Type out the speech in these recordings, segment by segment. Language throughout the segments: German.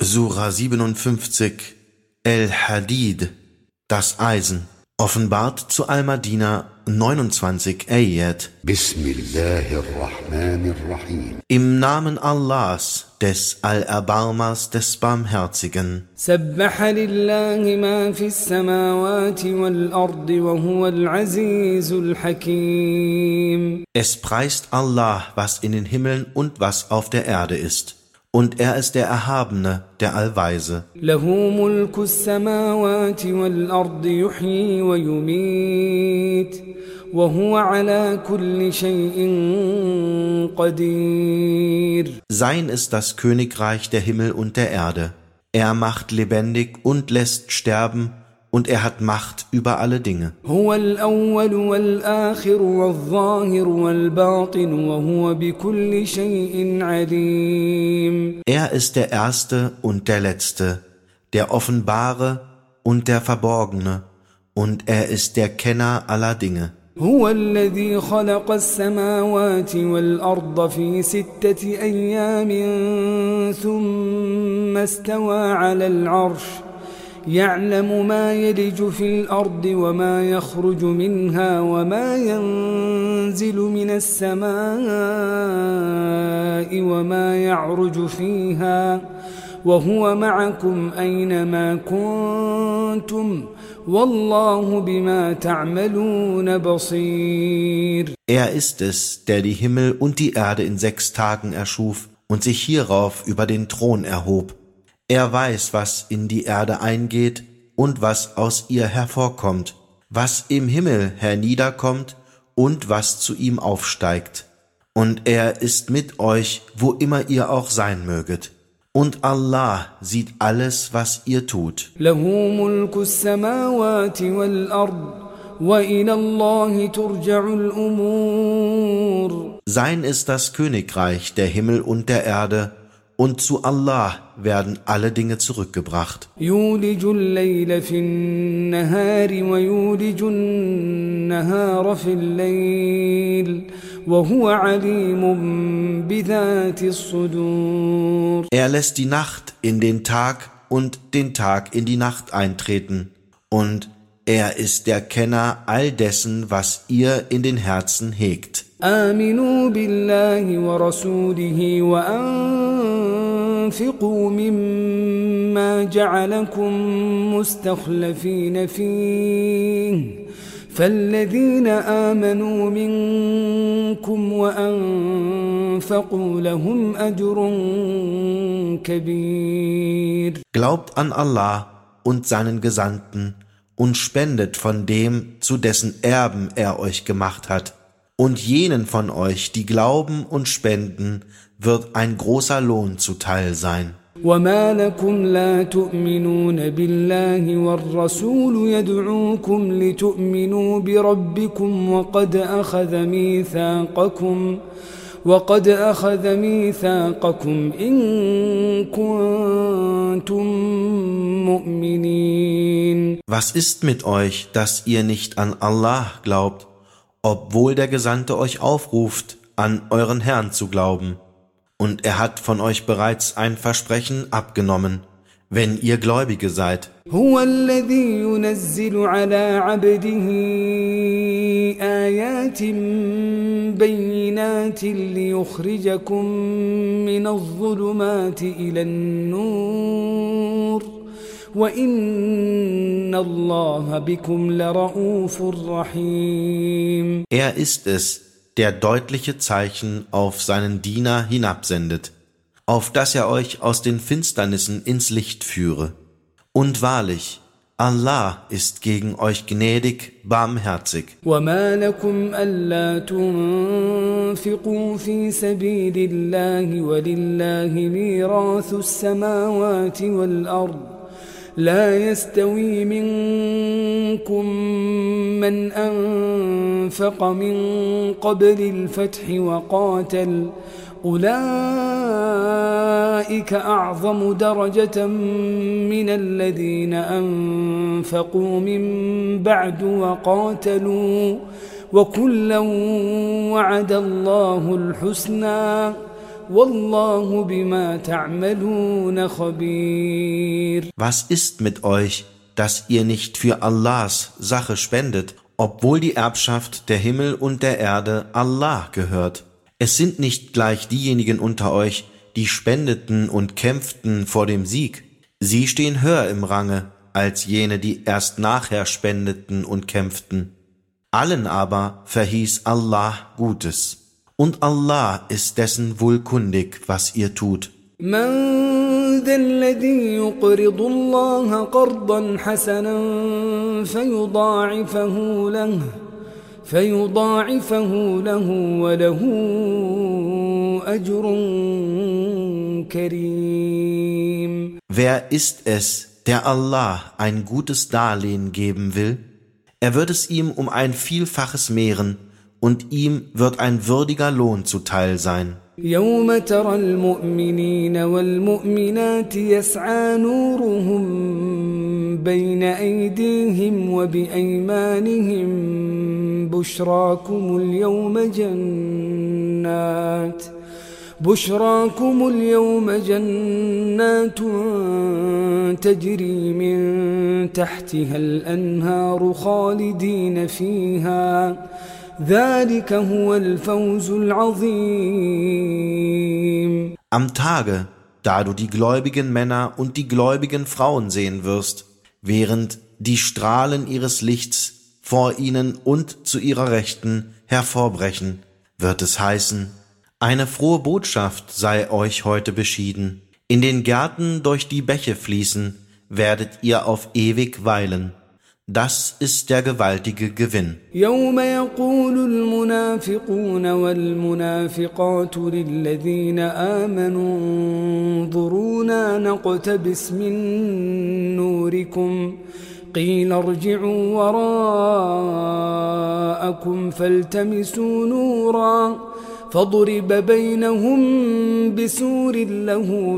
Sura 57, El-Hadid, das Eisen, offenbart zu Al-Madina 29 Ayat. Bismillahirrahmanirrahim. Im Namen Allahs, des Allerbarmers, des Barmherzigen. Sabbaha lillahi ma fis samawati wal ardi wa huwal azizul hakim. Es preist Allah, was in den Himmeln und was auf der Erde ist. Und er ist der Erhabene, der Allweise. Lahu mulkus samawati wal ardi yuhyi wa yumit. وهو على كل شيء قدير. Sein ist das Königreich der Himmel und der Erde. Er macht lebendig und lässt sterben, und er hat Macht über alle Dinge. هو الأول والآخر والظاهر والباطن وهو بكل شيء عليم. Er ist der Erste und der Letzte, der Offenbare und der Verborgene, und er ist der Kenner aller Dinge. هو الذي خلق السماوات والأرض في 6 أيام ثم استوى على العرش يعلم ما يلج في الأرض وما يخرج منها وما ينزل من السماء وما يعرج فيها وهو معكم أينما كنتم والله بما تعملون بصير. Er ist es, der die Himmel und die Erde in 6 Tagen erschuf und sich hierauf über den Thron erhob. Er weiß, was in die Erde eingeht und was aus ihr hervorkommt, was im Himmel herniederkommt und was zu ihm aufsteigt. Und er ist mit euch, wo immer ihr auch sein möget. Und Allah sieht alles, was ihr tut. Lahu mulkus samawati wal ard wa ila Allahi turja'ul umur. Sein ist das Königreich der Himmel und der Erde, und zu Allah werden alle Dinge zurückgebracht. Yulijul layla fin nahari wa yulijun nahara fil layl. Er lässt die Nacht in den Tag und den Tag in die Nacht eintreten, und er ist der Kenner all dessen, was ihr in den Herzen hegt. Aminu billahi wa rasulihi wa anfiqu mimma ja'alakum mustakhlafina fihi. فالذين آمنوا منكم وأنفقوا لهم أجر كبير. Glaubt an Allah und seinen Gesandten und spendet von dem, zu dessen Erben er euch gemacht hat. Und jenen von euch, die glauben und spenden, wird ein großer Lohn zuteil sein. وما لكم لا تؤمنون بالله والرسول يدعوكم لتؤمنوا بربكم وقد أخذ ميثاقكم إن كنتم مؤمنين. Was ist mit euch, dass ihr nicht an Allah glaubt, obwohl der Gesandte euch aufruft, an euren Herrn zu glauben? Und er hat von euch bereits ein Versprechen abgenommen, wenn ihr Gläubige seid. هو الذي ينزل على عبده آيات بينات ليخرجكم من الظلمات إلى النور وإن الله بكم لرؤوف رحيم. Er ist es, der deutliche Zeichen auf seinen Diener hinabsendet, auf dass er euch aus den Finsternissen ins Licht führe. Und wahrlich, Allah ist gegen euch gnädig, barmherzig. وَمَا لَكُمْ أَلَّا تُنْفِقُوا فِي سَبِيلِ اللَّهِ وَلِلَّهِ مِيرَاثُ السَّمَاوَاتِ وَالْأَرْضِ لا يستوي منكم من أنفق من قبل الفتح وقاتل أولئك أعظم درجة من الذين أنفقوا من بعد وقاتلوا وكلا وعد الله الحسنى والله بما تعملون خبير. Was ist mit euch, dass ihr nicht für Allahs Sache spendet, obwohl die Erbschaft der Himmel und der Erde Allah gehört? Es sind nicht gleich diejenigen unter euch, die spendeten und kämpften vor dem Sieg. Sie stehen höher im Range als jene, die erst nachher spendeten und kämpften. Allen aber verhieß Allah Gutes. Und Allah ist dessen wohlkundig, was ihr tut. من ذا الذي يقرض الله قرضا حسنا فيضاعفه له وله أجر كريم. Wer ist es, der Allah ein gutes Darlehen geben will? Er wird es ihm um ein Vielfaches mehren, und ihm wird ein würdiger Lohn zuteil sein. يوم ترى المؤمنين والمؤمنات يسعى نورهم بين أيديهم وبأيمانهم بشراكم اليوم جنات تجري من تحتها الأنهار خالدين فيها ذلك هو الفوز العظيم. Am Tage, da du die gläubigen Männer und die gläubigen Frauen sehen wirst, während die Strahlen ihres Lichts vor ihnen und zu ihrer Rechten hervorbrechen, wird es heißen: Eine frohe Botschaft sei euch heute beschieden. In den Gärten, durch die Bäche fließen, werdet ihr auf ewig weilen. Das ist der gewaltige Gewinn. يوم يقول المنافقون والمنافقات للذين آمنوا انظرونا نقتبس من نوركم قيل ارجعوا وراءكم فالتمسوا نورا فضرب بينهم بسور له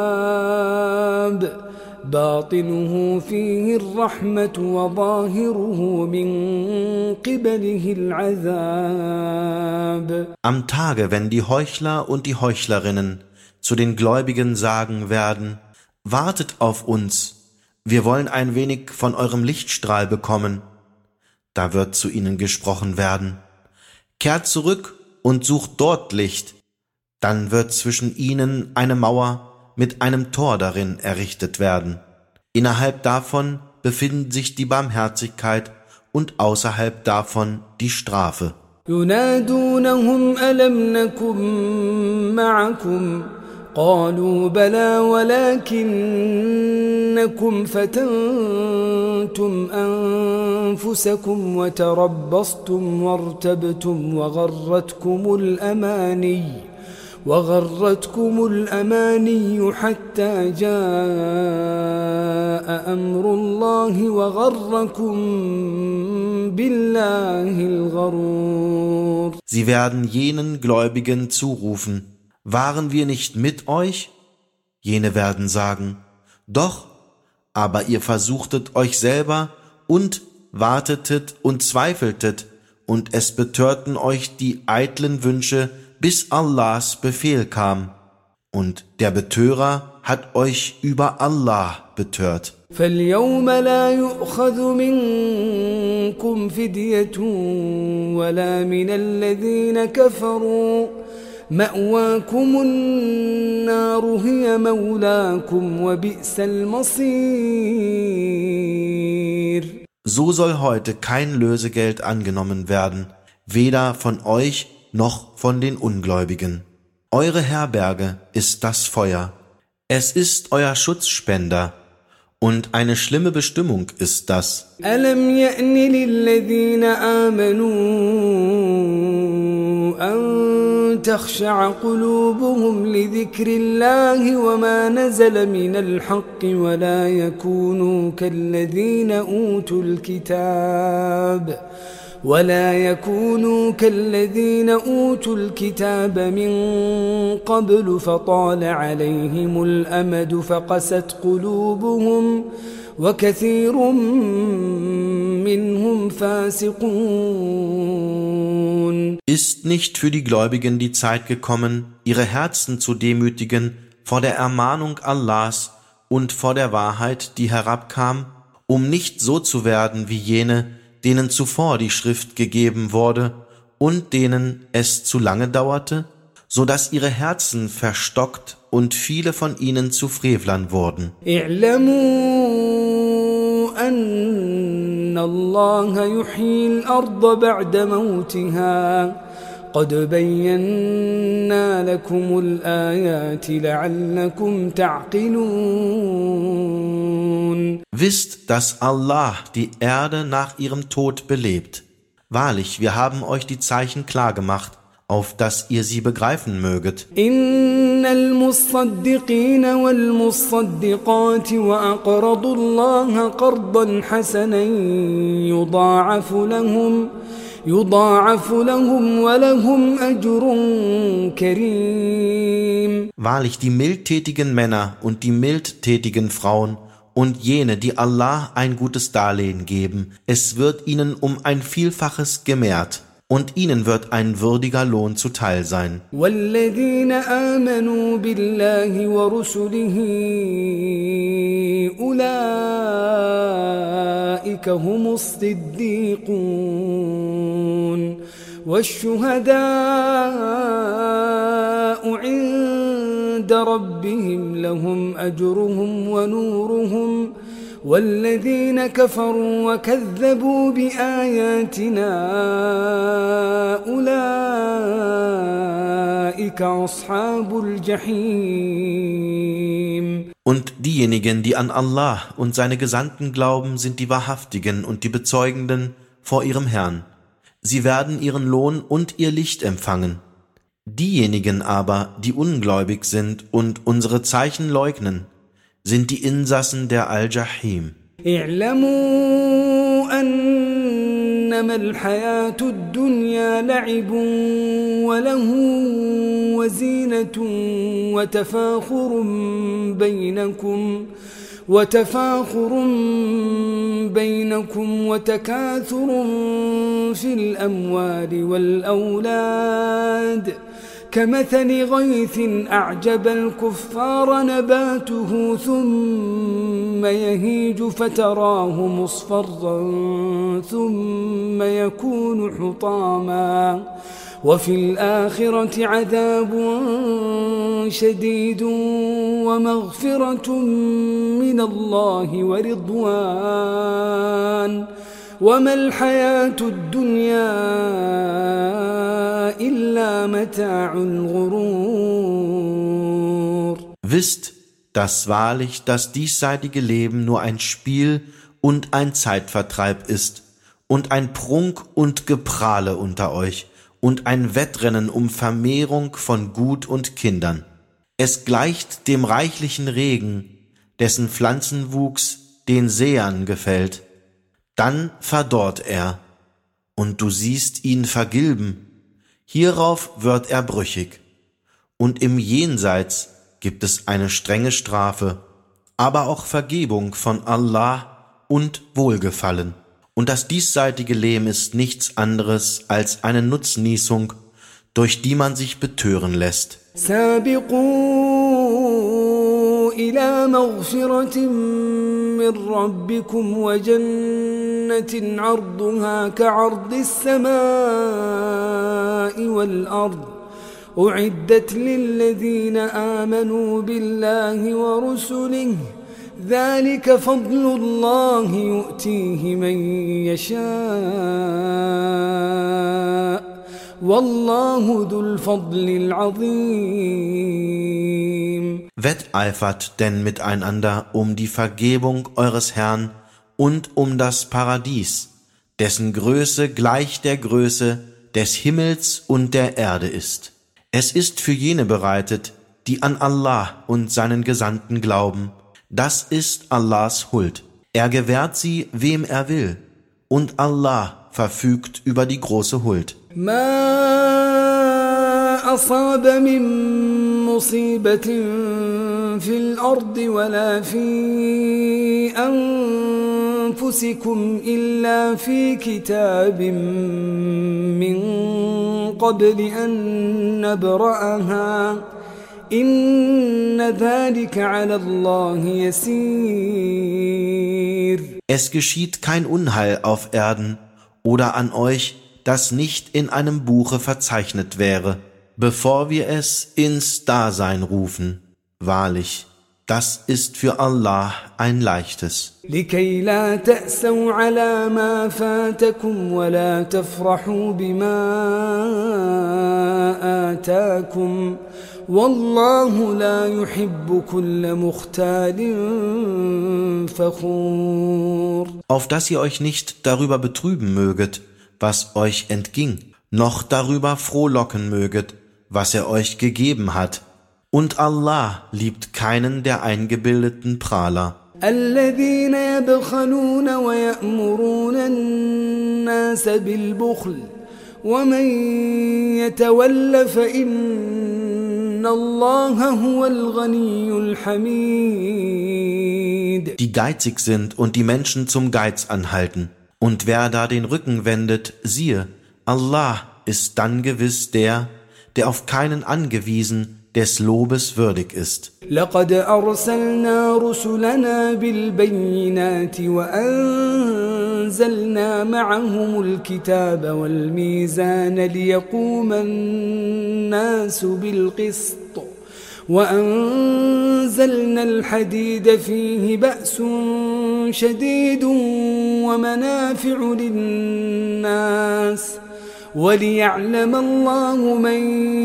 باب باطنه فيه الرحمة وظاهره من قبله العذاب. Am Tage, wenn die Heuchler und die Heuchlerinnen zu den Gläubigen sagen werden: Wartet auf uns, wir wollen ein wenig von eurem Lichtstrahl bekommen. Da wird zu ihnen gesprochen werden: Kehrt zurück und sucht dort Licht. Dann wird zwischen ihnen eine Mauer mit einem Tor darin errichtet werden. Innerhalb davon befinden sich die Barmherzigkeit und außerhalb davon die Strafe. ينادونهم ألم نكن معكم قالوا بلى ولكنكم فتنتم أنفسكم وتربصتم وارتبتم وغرتكم الأماني حتى جاء أمر الله وغركم بالله الغرور. Sie werden jenen Gläubigen zurufen: Waren wir nicht mit euch? Jene werden sagen: Doch, aber ihr versuchtet euch selber und wartetet und zweifeltet, und es betörten euch die eitlen Wünsche, bis Allahs Befehl kam. Und der Betörer hat euch über Allah betört. فاليوم لا يؤخذ منكم فدية ولا من الذين كفروا مأواكم النار هي مولاكم وبئس المصير. So soll heute kein Lösegeld angenommen werden, weder von euch noch von den Ungläubigen. Eure Herberge ist das Feuer. Es ist euer Schutzspender. Und eine schlimme Bestimmung ist das. ألم يأن للذين آمنوا أن تخشع قلوبهم لذكر الله وما نزل من الحق ولا يكونوا كالذين أوتوا الكتاب من قبل فطال عليهم الأمد فقست قلوبهم وكثير منهم فاسقون. Ist nicht für die Gläubigen die Zeit gekommen, ihre Herzen zu demütigen vor der Ermahnung Allahs und vor der Wahrheit, die herabkam, um nicht so zu werden wie jene, denen zuvor die Schrift gegeben wurde und denen es zu lange dauerte, so dass ihre Herzen verstockt und viele von ihnen zu Frevlern wurden. اعلموا أن الله يحيي الأرض بعد موتها قد بينا لكم الآيات لعلكم تعقلون. Wisst, dass Allah die Erde nach ihrem Tod belebt. Wahrlich, wir haben euch die Zeichen klargemacht, auf dass ihr sie begreifen möget. إن المصدقين والمصدقات وأقرضوا الله قرضا حسنا يضاعف لهم ولهم أجر كريم. Wahrlich, die mildtätigen Männer und die mildtätigen Frauen und jene, die Allah ein gutes Darlehen geben, es wird ihnen um ein Vielfaches gemehrt. Und ihnen wird ein würdiger Lohn zuteil sein. والذين آمنوا بالله ورسله أولئك هم الصديقون والشهداء عند ربهم لهم أجرهم ونورهم والذين كفروا وكذبوا بآياتنا أولئك أصحاب الجحيم. Und diejenigen, die an Allah und seine Gesandten glauben, sind die Wahrhaftigen und die Bezeugenden vor ihrem Herrn. Sie werden ihren Lohn und ihr Licht empfangen. Diejenigen aber, die ungläubig sind und unsere Zeichen leugnen, sind die Insassen der Al-Jahim. اعلموا أنما الحياة الدنيا لعب وله وزينة وتفاخر بينكم وتكاثر في الأموال والأولاد كمثل غيث أعجب الكفار نباته ثم يهيج فتراه مصفرا ثم يكون حطاما وفي الآخرة عذاب شديد ومغفرة من الله ورضوان وما الحياة الدنيا إلا متاع الغرور. Wisst, dass wahrlich das diesseitige Leben nur ein Spiel und ein Zeitvertreib ist und ein Prunk und Geprahle unter euch und ein Wettrennen um Vermehrung von Gut und Kindern. Es gleicht dem reichlichen Regen, dessen Pflanzenwuchs den Sehern gefällt. Dann verdorrt er, und du siehst ihn vergilben. Hierauf wird er brüchig. Und im Jenseits gibt es eine strenge Strafe, aber auch Vergebung von Allah und Wohlgefallen. Und das diesseitige Leben ist nichts anderes als eine Nutznießung, durch die man sich betören lässt. سابقوا إلى مغفرة من ربكم وجنة عرضها كعرض السماء والأرض أعدت للذين آمنوا بالله ورسله ذلك فضل الله يؤتيه من يشاء والله ذو الفضل العظيم. Wetteifert denn miteinander um die Vergebung eures Herrn und um das Paradies, dessen Größe gleich der Größe des Himmels und der Erde ist. Es ist für jene bereitet, die an Allah und seinen Gesandten glauben. Das ist Allahs Huld. Er gewährt sie, wem er will. Und Allah verfügt über die große Huld. ما أصاب من مصيبة في الأرض ولا في أنفسكم إلا في كتاب من قبل أن نبرأها إن ذلك على الله يسير. Es geschieht kein Unheil auf Erden oder an euch, das nicht in einem Buche verzeichnet wäre, bevor wir es ins Dasein rufen. Wahrlich, das ist für Allah ein leichtes. لكي لا تأسوا على ما فاتكم ولا تفرحوا بما آتاكم والله لا يحب كل مختال فخور. Auf dass ihr euch nicht darüber betrüben möget, was euch entging, noch darüber frohlocken möget, was er euch gegeben hat. Und Allah liebt keinen der eingebildeten Prahler. الذين يبخلون ويأمرون الناس بالبخل ومن يتول فإن الله هو الغني الحميد. Die geizig sind und die Menschen zum Geiz anhalten. Und wer da den Rücken wendet, siehe, Allah ist dann gewiss der auf keinen angewiesen, des Lobes würdig ist. لقد أرسلنا رسلنا بالبينات وأنزلنا معهم الكتاب والميزان ليقوم الناس بالقسط وأنزلنا الحديد فيه بأس شديد ومنافع للناس وليعلم الله من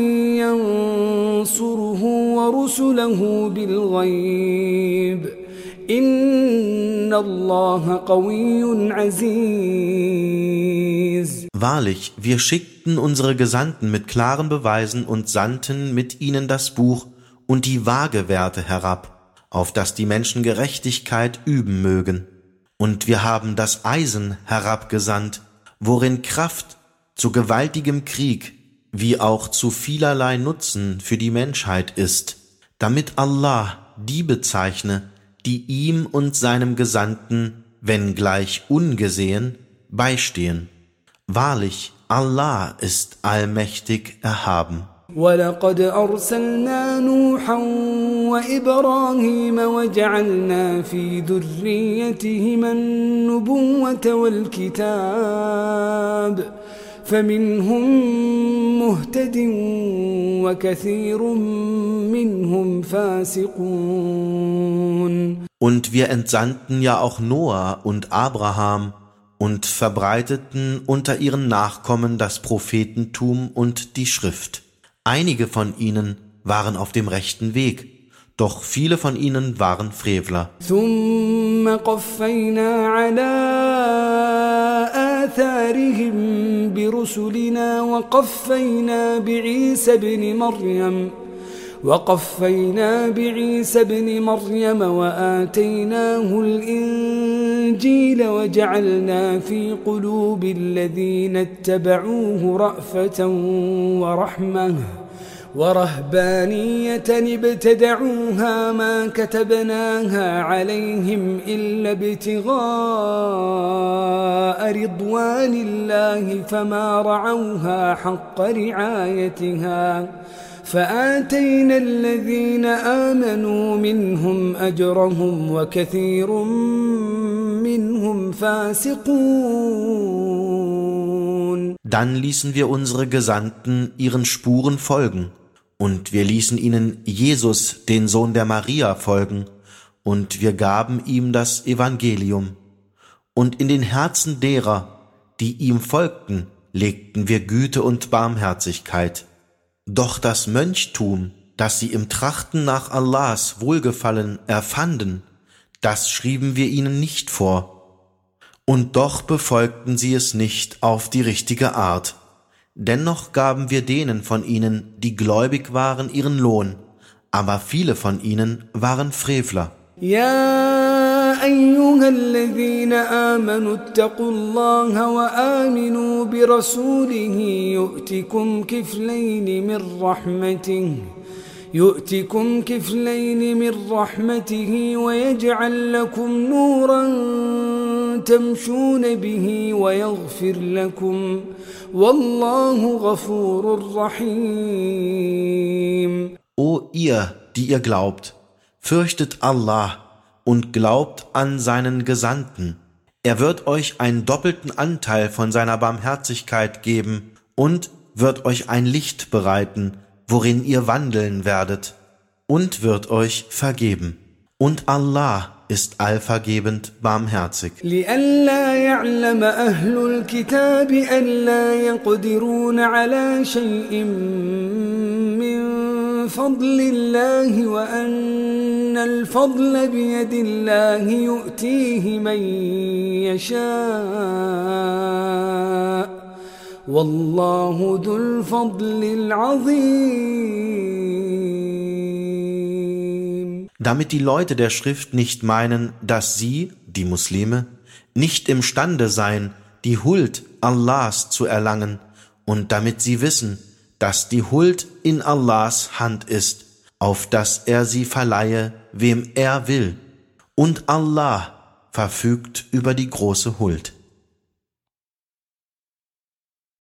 ينصره ورسله بالغيب إن الله قوي عزيز. Wahrlich, wir schickten unsere Gesandten mit klaren Beweisen und sandten mit ihnen das Buch und die Waagewerte herab, auf dass die Menschen Gerechtigkeit üben mögen. Und wir haben das Eisen herabgesandt, worin Kraft zu gewaltigem Krieg, wie auch zu vielerlei Nutzen für die Menschheit ist, damit Allah die bezeichne, die ihm und seinem Gesandten, wenngleich ungesehen, beistehen. Wahrlich, Allah ist allmächtig erhaben. ولقد أرسلنا نوحا وإبراهيم وجعلنا في ذريتهما النبوة والكتاب فمنهم مهتد وكثير منهم فاسقون. Und wir entsandten ja auch Noah und Abraham und verbreiteten unter ihren Nachkommen das Prophetentum und die Schrift. Einige von ihnen waren auf dem rechten Weg, doch viele von ihnen waren Frevler. ثم قفينا على آثارهم برسلنا وقفينا بعيسى ابن مريم وآتيناه الإنجيل وجعلنا في قلوب الذين اتبعوه رأفة ورحمة ورهبانية ابتدعوها ما كتبناها عليهم إلا ابتغاء رضوان الله فما رعوها حق رعايتها فآتينا الذين آمنوا منهم أجرهم وكثير منهم فاسقون. Dann ließen wir unsere Gesandten ihren Spuren folgen, und wir ließen ihnen Jesus, den Sohn der Maria, folgen, und wir gaben ihm das Evangelium. Und in den Herzen derer, die ihm folgten, legten wir Güte und Barmherzigkeit. Doch das Mönchtum, das sie im Trachten nach Allahs Wohlgefallen erfanden, das schrieben wir ihnen nicht vor. Und doch befolgten sie es nicht auf die richtige Art. Dennoch gaben wir denen von ihnen, die gläubig waren, ihren Lohn, aber viele von ihnen waren Frevler. يا أيها الذين آمنوا اتقوا الله وآمنوا برسوله يؤتكم كفلين من رحمته يؤتكم كفلين من رحمته ويجعل لكم نورا تمشون به ويغفر لكم والله غفور رحيم. O ihr, die ihr glaubt, fürchtet Allah und glaubt an seinen Gesandten. Er wird euch einen doppelten Anteil von seiner Barmherzigkeit geben und wird euch ein Licht bereiten, worin ihr wandeln werdet, und wird euch vergeben. Und Allah ist allvergebend barmherzig. لئلا يعلم أهل الكتاب ألا يقدرون على شيء من فضل الله وأن الفضل بيد الله يؤتيه من يشاء والله ذو الفضل العظيم. Damit die Leute der Schrift nicht meinen, dass sie, die Muslime, nicht imstande seien, die Huld Allahs zu erlangen, und damit sie wissen, dass die Huld in Allahs Hand ist, auf dass er sie verleihe, wem er will, und Allah verfügt über die große Huld.